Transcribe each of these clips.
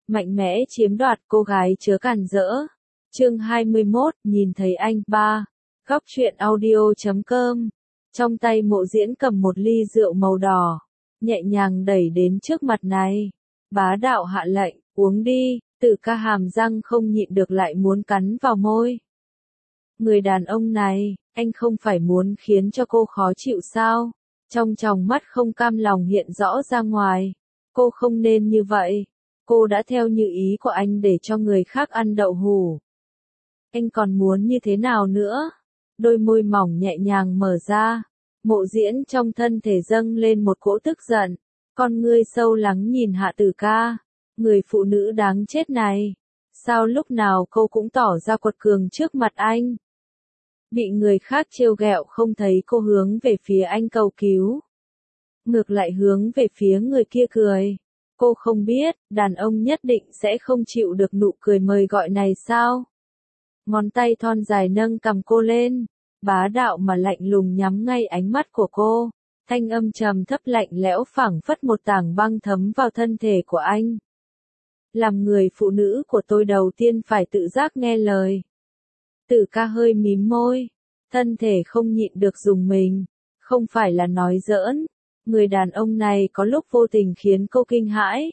mạnh mẽ chiếm đoạt cô gái chớ cản rỡ. Chương 21, nhìn thấy anh, 3. Góc truyện audio.com. Trong tay Mộ Diễn cầm một ly rượu màu đỏ, nhẹ nhàng đẩy đến trước mặt này. Bá đạo hạ lệnh, uống đi. Tử Ca hàm răng không nhịn được lại muốn cắn vào môi. Người đàn ông này, anh không phải muốn khiến cho cô khó chịu sao? Trong tròng mắt không cam lòng hiện rõ ra ngoài. Cô không nên như vậy. Cô đã theo như ý của anh để cho người khác ăn đậu hủ. Anh còn muốn như thế nào nữa? Đôi môi mỏng nhẹ nhàng mở ra. Mộ Diễn trong thân thể dâng lên một cỗ tức giận. Con ngươi sâu lắng nhìn Hạ Tử Ca. Người phụ nữ đáng chết này. Sao lúc nào cô cũng tỏ ra quật cường trước mặt anh? Bị người khác trêu ghẹo không thấy cô hướng về phía anh cầu cứu. Ngược lại hướng về phía người kia cười. Cô không biết, đàn ông nhất định sẽ không chịu được nụ cười mời gọi này sao? Ngón tay thon dài nâng cằm cô lên, bá đạo mà lạnh lùng nhắm ngay ánh mắt của cô. Thanh âm trầm thấp lạnh lẽo phảng phất một tảng băng thấm vào thân thể của anh. Làm người phụ nữ của tôi đầu tiên phải tự giác nghe lời. Tử Ca hơi mím môi, thân thể không nhịn được rùng mình, không phải là nói giỡn, người đàn ông này có lúc vô tình khiến cô kinh hãi.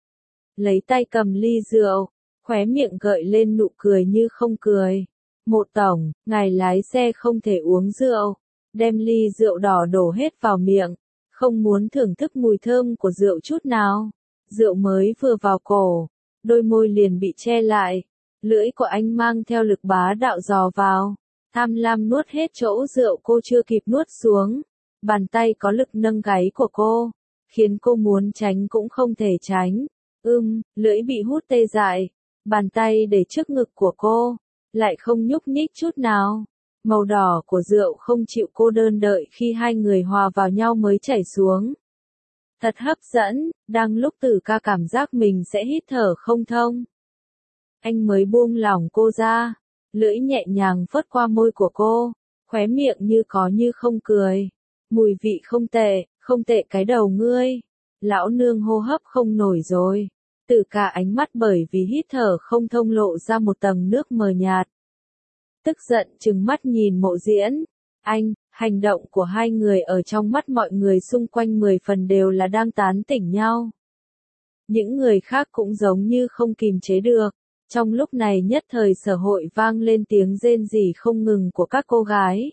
Lấy tay cầm ly rượu, khóe miệng gợi lên nụ cười như không cười. Mộ tổng, ngài lái xe không thể uống rượu, đem ly rượu đỏ đổ hết vào miệng, không muốn thưởng thức mùi thơm của rượu chút nào. Rượu mới vừa vào cổ, đôi môi liền bị che lại. Lưỡi của anh mang theo lực bá đạo dò vào, tham lam nuốt hết chỗ rượu cô chưa kịp nuốt xuống. Bàn tay có lực nâng gáy của cô, khiến cô muốn tránh cũng không thể tránh. Lưỡi bị hút tê dại, bàn tay để trước ngực của cô, lại không nhúc nhích chút nào. Màu đỏ của rượu không chịu cô đơn đợi khi hai người hòa vào nhau mới chảy xuống. Thật hấp dẫn, đang lúc Tử Ca cảm giác mình sẽ hít thở không thông. Anh mới buông lỏng cô ra, lưỡi nhẹ nhàng phớt qua môi của cô, khóe miệng như có như không cười. Mùi vị không tệ cái đầu ngươi. Lão nương hô hấp không nổi rồi. Tử Ca ánh mắt bởi vì hít thở không thông lộ ra một tầng nước mờ nhạt. Tức giận trừng mắt nhìn Mộ Diễn. Hành động của hai người ở trong mắt mọi người xung quanh 10 phần đều là đang tán tỉnh nhau. Những người khác cũng giống như không kìm chế được. Trong lúc này nhất thời sở hội vang lên tiếng rên rỉ không ngừng của các cô gái.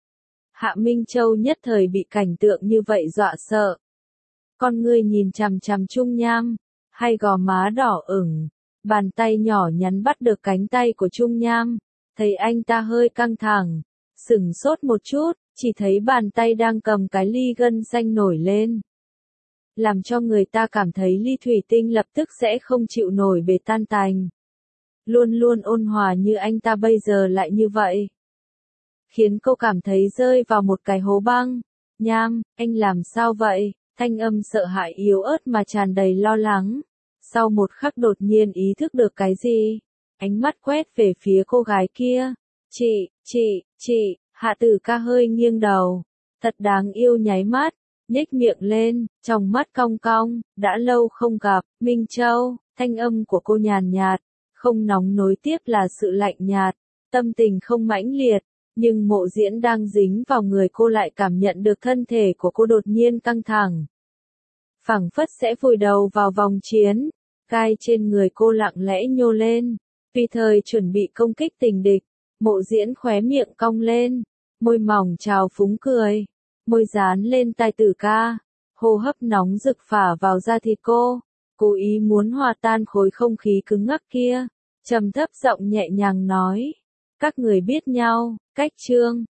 Hạ Minh Châu nhất thời bị cảnh tượng như vậy dọa sợ. Con ngươi nhìn chằm chằm Trung Nham, hai gò má đỏ ửng, bàn tay nhỏ nhắn bắt được cánh tay của Trung Nham, thấy anh ta hơi căng thẳng, sửng sốt một chút, chỉ thấy bàn tay đang cầm cái ly gân xanh nổi lên. Làm cho người ta cảm thấy ly thủy tinh lập tức sẽ không chịu nổi bể tan tành. Luôn luôn ôn hòa như anh ta bây giờ lại như vậy. Khiến cô cảm thấy rơi vào một cái hố băng. Nham, anh làm sao vậy? Thanh âm sợ hãi yếu ớt mà tràn đầy lo lắng. Sau một khắc đột nhiên ý thức được cái gì? Ánh mắt quét về phía cô gái kia. Chị, Hạ Tử Ca hơi nghiêng đầu. Thật đáng yêu nháy mắt, nhếch miệng lên, trong mắt cong cong, đã lâu không gặp, Minh Châu, thanh âm của cô nhàn nhạt, không nóng nối tiếp là sự lạnh nhạt, tâm tình không mãnh liệt, nhưng Mộ Diễn đang dính vào người cô lại cảm nhận được thân thể của cô đột nhiên căng thẳng. Phảng phất sẽ vùi đầu vào vòng chiến, gai trên người cô lặng lẽ nhô lên, tùy thời chuẩn bị công kích tình địch. Mộ Diễn khóe miệng cong lên, môi mỏng trào phúng cười, môi dán lên tai Tử Ca, hô hấp nóng rực phả vào da thịt cô, cố ý muốn hòa tan khối không khí cứng ngắc kia, trầm thấp giọng nhẹ nhàng nói, các người biết nhau, cách chương.